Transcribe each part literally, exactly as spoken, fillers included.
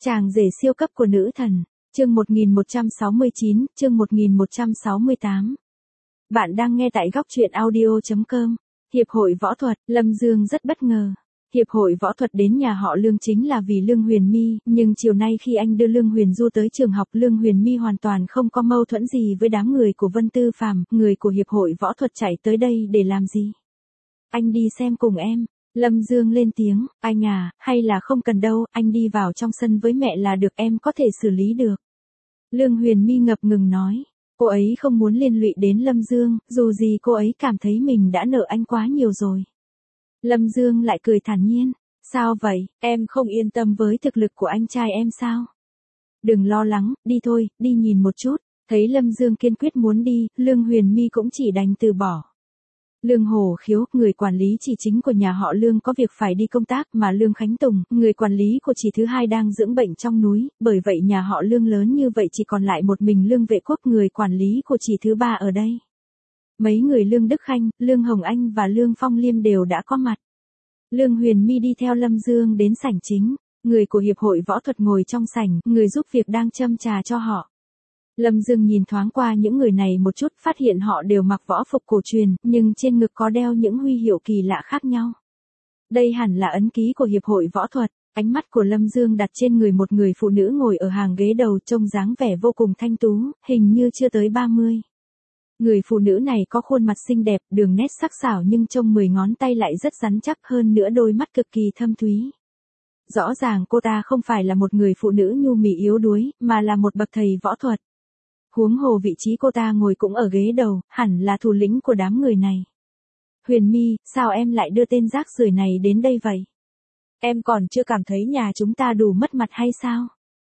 Chàng rể siêu cấp của nữ thần, chương một nghìn một trăm sáu mươi chín, chương một nghìn một trăm sáu mươi tám. Bạn đang nghe tại góc truyện audio chấm com. Hiệp hội võ thuật, Lâm Dương rất bất ngờ. Hiệp hội võ thuật đến nhà họ Lương chính là vì Lương Huyền My, nhưng chiều nay khi anh đưa Lương Huyền Du tới trường học, Lương Huyền My hoàn toàn không có mâu thuẫn gì với đám người của Vân Tư Phàm, người của hiệp hội võ thuật chạy tới đây để làm gì? Anh đi xem cùng em. Lâm Dương lên tiếng, anh à, hay là không cần đâu, anh đi vào trong sân với mẹ là được, em có thể xử lý được. Lương Huyền My ngập ngừng nói, cô ấy không muốn liên lụy đến Lâm Dương, dù gì cô ấy cảm thấy mình đã nợ anh quá nhiều rồi. Lâm Dương lại cười thản nhiên, sao vậy, em không yên tâm với thực lực của anh trai em sao? Đừng lo lắng, đi thôi, đi nhìn một chút. Thấy Lâm Dương kiên quyết muốn đi, Lương Huyền My cũng chỉ đành từ bỏ. Lương Hổ Khiếu, người quản lý chỉ chính của nhà họ Lương có việc phải đi công tác, mà Lương Khánh Tùng, người quản lý của chỉ thứ hai đang dưỡng bệnh trong núi, bởi vậy nhà họ Lương lớn như vậy chỉ còn lại một mình Lương Vệ Quốc, người quản lý của chỉ thứ ba ở đây. Mấy người Lương Đức Khanh, Lương Hồng Anh và Lương Phong Liêm đều đã có mặt. Lương Huyền My đi theo Lâm Dương đến sảnh chính, người của hiệp hội võ thuật ngồi trong sảnh, người giúp việc đang châm trà cho họ. Lâm Dương nhìn thoáng qua những người này một chút, phát hiện họ đều mặc võ phục cổ truyền, nhưng trên ngực có đeo những huy hiệu kỳ lạ khác nhau. Đây hẳn là ấn ký của hiệp hội võ thuật. Ánh mắt của Lâm Dương đặt trên người một người phụ nữ ngồi ở hàng ghế đầu, trông dáng vẻ vô cùng thanh tú, hình như chưa tới ba mươi. Người phụ nữ này có khuôn mặt xinh đẹp, đường nét sắc sảo, nhưng trông mười ngón tay lại rất rắn chắc, hơn nữa đôi mắt cực kỳ thâm thúy. Rõ ràng cô ta không phải là một người phụ nữ nhu mì yếu đuối, mà là một bậc thầy võ thuật. Huống hồ vị trí cô ta ngồi cũng ở ghế đầu, hẳn là thủ lĩnh của đám người này. Huyền My, sao em lại đưa tên rác rưởi này đến đây vậy? Em còn chưa cảm thấy nhà chúng ta đủ mất mặt hay sao?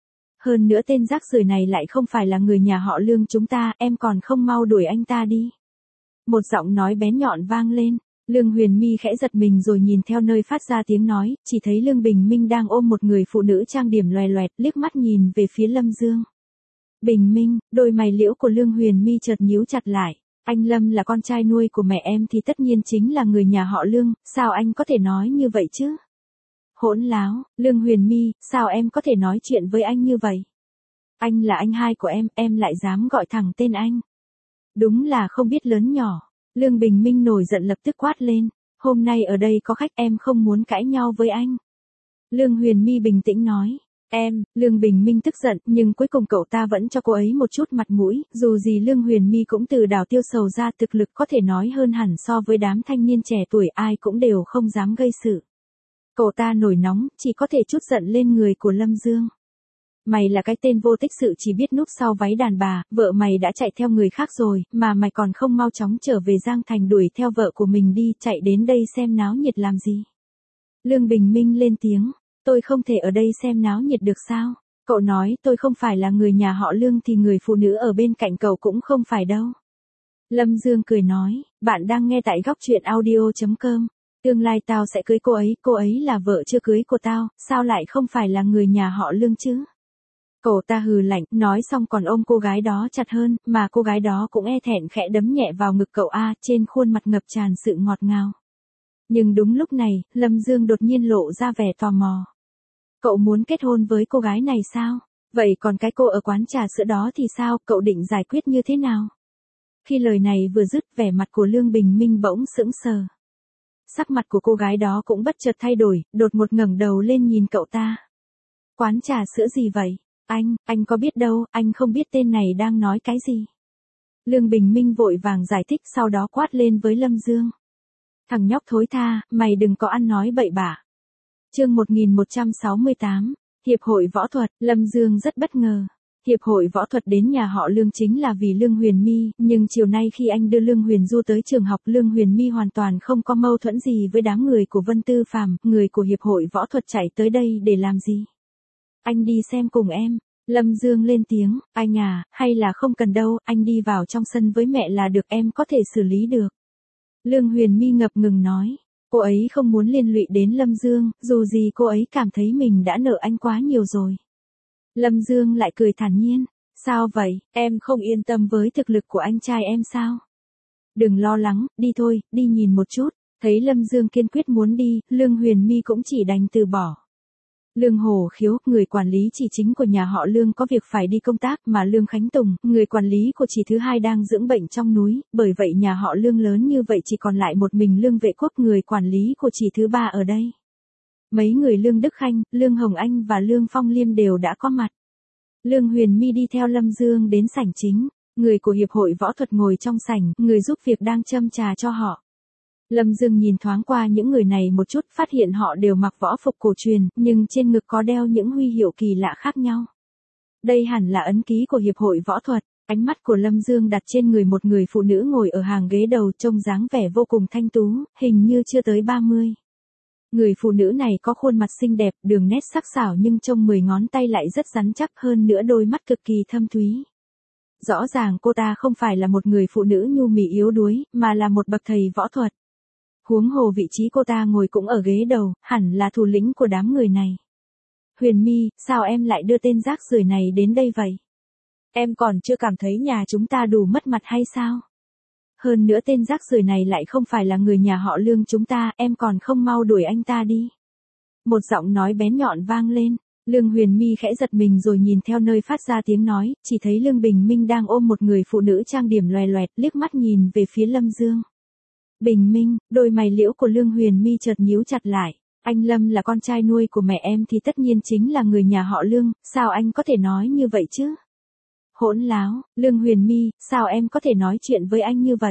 Hơn nữa tên rác rưởi này lại không phải là người nhà họ Lương chúng ta, em còn không mau đuổi anh ta đi. Một giọng nói bén nhọn vang lên, Lương Huyền My khẽ giật mình rồi nhìn theo nơi phát ra tiếng nói, chỉ thấy Lương Bình Minh đang ôm một người phụ nữ trang điểm loè loẹt, liếc mắt nhìn về phía Lâm Dương. Bình Minh, đôi mày liễu của Lương Huyền My chợt nhíu chặt lại, anh Lâm là con trai nuôi của mẹ em thì tất nhiên chính là người nhà họ Lương, sao anh có thể nói như vậy chứ? Hỗn láo, Lương Huyền My, sao em có thể nói chuyện với anh như vậy? Anh là anh hai của em, em lại dám gọi thẳng tên anh. Đúng là không biết lớn nhỏ. Lương Bình Minh nổi giận lập tức quát lên, hôm nay ở đây có khách, em không muốn cãi nhau với anh. Lương Huyền My bình tĩnh nói, em, Lương Bình Minh tức giận, nhưng cuối cùng cậu ta vẫn cho cô ấy một chút mặt mũi, dù gì Lương Huyền My cũng từ Đào Tiêu Sầu ra, thực lực có thể nói hơn hẳn so với đám thanh niên trẻ tuổi, ai cũng đều không dám gây sự. Cậu ta nổi nóng, chỉ có thể trút giận lên người của Lâm Dương. Mày là cái tên vô tích sự chỉ biết núp sau váy đàn bà, vợ mày đã chạy theo người khác rồi, mà mày còn không mau chóng trở về Giang Thành đuổi theo vợ của mình đi, chạy đến đây xem náo nhiệt làm gì? Lương Bình Minh lên tiếng, tôi không thể ở đây xem náo nhiệt được sao? Cậu nói tôi không phải là người nhà họ Lương thì người phụ nữ ở bên cạnh cậu cũng không phải đâu. Lâm Dương cười nói, bạn đang nghe tại góc truyện audio chấm com. Tương lai tao sẽ cưới cô ấy, cô ấy là vợ chưa cưới của tao, sao lại không phải là người nhà họ Lương chứ? Cậu ta hừ lạnh, nói xong còn ôm cô gái đó chặt hơn, mà cô gái đó cũng e thẹn khẽ đấm nhẹ vào ngực cậu A, trên khuôn mặt ngập tràn sự ngọt ngào. Nhưng đúng lúc này, Lâm Dương đột nhiên lộ ra vẻ tò mò. Cậu muốn kết hôn với cô gái này sao? Vậy còn cái cô ở quán trà sữa đó thì sao, cậu định giải quyết như thế nào? Khi lời này vừa dứt, vẻ mặt của Lương Bình Minh bỗng sững sờ. Sắc mặt của cô gái đó cũng bất chợt thay đổi, đột ngột ngẩng đầu lên nhìn cậu ta. Quán trà sữa gì vậy? Anh, anh có biết đâu, anh không biết tên này đang nói cái gì. Lương Bình Minh vội vàng giải thích, sau đó quát lên với Lâm Dương. Thằng nhóc thối tha, mày đừng có ăn nói bậy bạ. Chương một nghìn một trăm sáu mươi tám, Hiệp hội võ thuật, Lâm Dương rất bất ngờ. Hiệp hội võ thuật đến nhà họ Lương chính là vì Lương Huyền My, nhưng chiều nay khi anh đưa Lương Huyền Du tới trường học, Lương Huyền My hoàn toàn không có mâu thuẫn gì với đám người của Vân Tư Phàm, người của hiệp hội võ thuật chạy tới đây để làm gì? Anh đi xem cùng em. Lâm Dương lên tiếng, anh à, hay là không cần đâu, anh đi vào trong sân với mẹ là được, em có thể xử lý được. Lương Huyền My ngập ngừng nói, cô ấy không muốn liên lụy đến Lâm Dương, dù gì cô ấy cảm thấy mình đã nợ anh quá nhiều rồi. Lâm Dương lại cười thản nhiên, sao vậy, em không yên tâm với thực lực của anh trai em sao? Đừng lo lắng, đi thôi, đi nhìn một chút. Thấy Lâm Dương kiên quyết muốn đi, Lương Huyền My cũng chỉ đành từ bỏ. Lương Hồ Khiếu, người quản lý chỉ chính của nhà họ Lương có việc phải đi công tác, mà Lương Khánh Tùng, người quản lý của chỉ thứ hai đang dưỡng bệnh trong núi, bởi vậy nhà họ Lương lớn như vậy chỉ còn lại một mình Lương Vệ Quốc, người quản lý của chỉ thứ ba ở đây. Mấy người Lương Đức Khanh, Lương Hồng Anh và Lương Phong Liêm đều đã có mặt. Lương Huyền My đi theo Lâm Dương đến sảnh chính, người của Hiệp hội Võ thuật ngồi trong sảnh, người giúp việc đang châm trà cho họ. Lâm Dương nhìn thoáng qua những người này một chút, phát hiện họ đều mặc võ phục cổ truyền, nhưng trên ngực có đeo những huy hiệu kỳ lạ khác nhau. Đây hẳn là ấn ký của Hiệp hội Võ thuật. Ánh mắt của Lâm Dương đặt trên người một người phụ nữ ngồi ở hàng ghế đầu, trông dáng vẻ vô cùng thanh tú, hình như chưa tới ba mươi. Người phụ nữ này có khuôn mặt xinh đẹp, đường nét sắc sảo nhưng trông mười ngón tay lại rất rắn chắc, hơn nữa đôi mắt cực kỳ thâm thúy. Rõ ràng cô ta không phải là một người phụ nữ nhu mì yếu đuối, mà là một bậc thầy võ thuật. Huống hồ vị trí cô ta ngồi cũng ở ghế đầu, hẳn là thủ lĩnh của đám người này. Huyền My, sao em lại đưa tên rác rưởi này đến đây vậy? Em còn chưa cảm thấy nhà chúng ta đủ mất mặt hay sao? Hơn nữa tên rác rưởi này lại không phải là người nhà họ Lương chúng ta, em còn không mau đuổi anh ta đi. Một giọng nói bén nhọn vang lên, Lương Huyền My khẽ giật mình rồi nhìn theo nơi phát ra tiếng nói, chỉ thấy Lương Bình Minh đang ôm một người phụ nữ trang điểm loè loẹt, liếc mắt nhìn về phía Lâm Dương. Bình Minh, đôi mày liễu của Lương Huyền My chợt nhíu chặt lại, anh Lâm là con trai nuôi của mẹ em thì tất nhiên chính là người nhà họ Lương, sao anh có thể nói như vậy chứ? Hỗn láo, Lương Huyền My, sao em có thể nói chuyện với anh như vậy?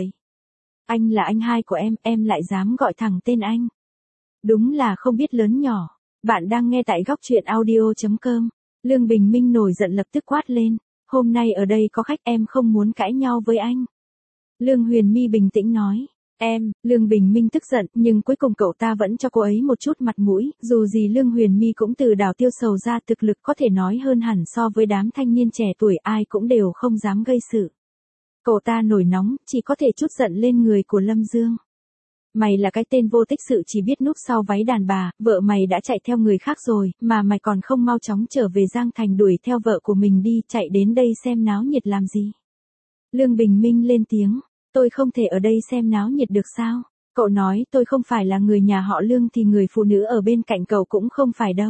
Anh là anh hai của em, em lại dám gọi thẳng tên anh. Đúng là không biết lớn nhỏ. Bạn đang nghe tại góc truyện audio chấm com. Lương Bình Minh nổi giận lập tức quát lên. Hôm nay ở đây có khách, em không muốn cãi nhau với anh. Lương Huyền My bình tĩnh nói. Em, Lương Bình Minh tức giận, nhưng cuối cùng cậu ta vẫn cho cô ấy một chút mặt mũi, dù gì Lương Huyền My cũng từ Đào Tiêu Sầu ra, thực lực có thể nói hơn hẳn so với đám thanh niên trẻ tuổi, ai cũng đều không dám gây sự. Cậu ta nổi nóng, chỉ có thể trút giận lên người của Lâm Dương. Mày là cái tên vô tích sự chỉ biết núp sau váy đàn bà, vợ mày đã chạy theo người khác rồi, mà mày còn không mau chóng trở về Giang Thành đuổi theo vợ của mình đi, chạy đến đây xem náo nhiệt làm gì. Lương Bình Minh lên tiếng. Tôi không thể ở đây xem náo nhiệt được sao? Cậu nói tôi không phải là người nhà họ Lương thì người phụ nữ ở bên cạnh cậu cũng không phải đâu.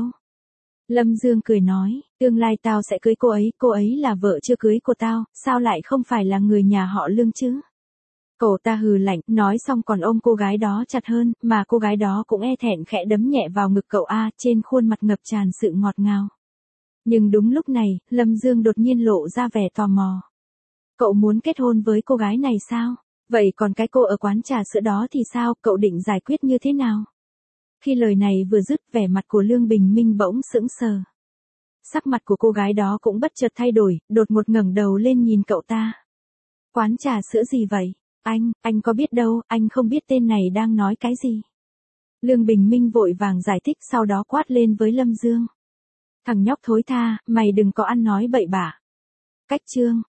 Lâm Dương cười nói, tương lai tao sẽ cưới cô ấy, cô ấy là vợ chưa cưới của tao, sao lại không phải là người nhà họ Lương chứ? Cậu ta hừ lạnh, nói xong còn ôm cô gái đó chặt hơn, mà cô gái đó cũng e thẹn khẽ đấm nhẹ vào ngực cậu A, trên khuôn mặt ngập tràn sự ngọt ngào. Nhưng đúng lúc này, Lâm Dương đột nhiên lộ ra vẻ tò mò. Cậu muốn kết hôn với cô gái này sao? Vậy còn cái cô ở quán trà sữa đó thì sao, cậu định giải quyết như thế nào? Khi lời này vừa dứt, vẻ mặt của Lương Bình Minh bỗng sững sờ. Sắc mặt của cô gái đó cũng bất chợt thay đổi, đột ngột ngẩng đầu lên nhìn cậu ta. Quán trà sữa gì vậy? Anh, anh có biết đâu, anh không biết tên này đang nói cái gì. Lương Bình Minh vội vàng giải thích, sau đó quát lên với Lâm Dương. Thằng nhóc thối tha, mày đừng có ăn nói bậy bạ. Cách chương.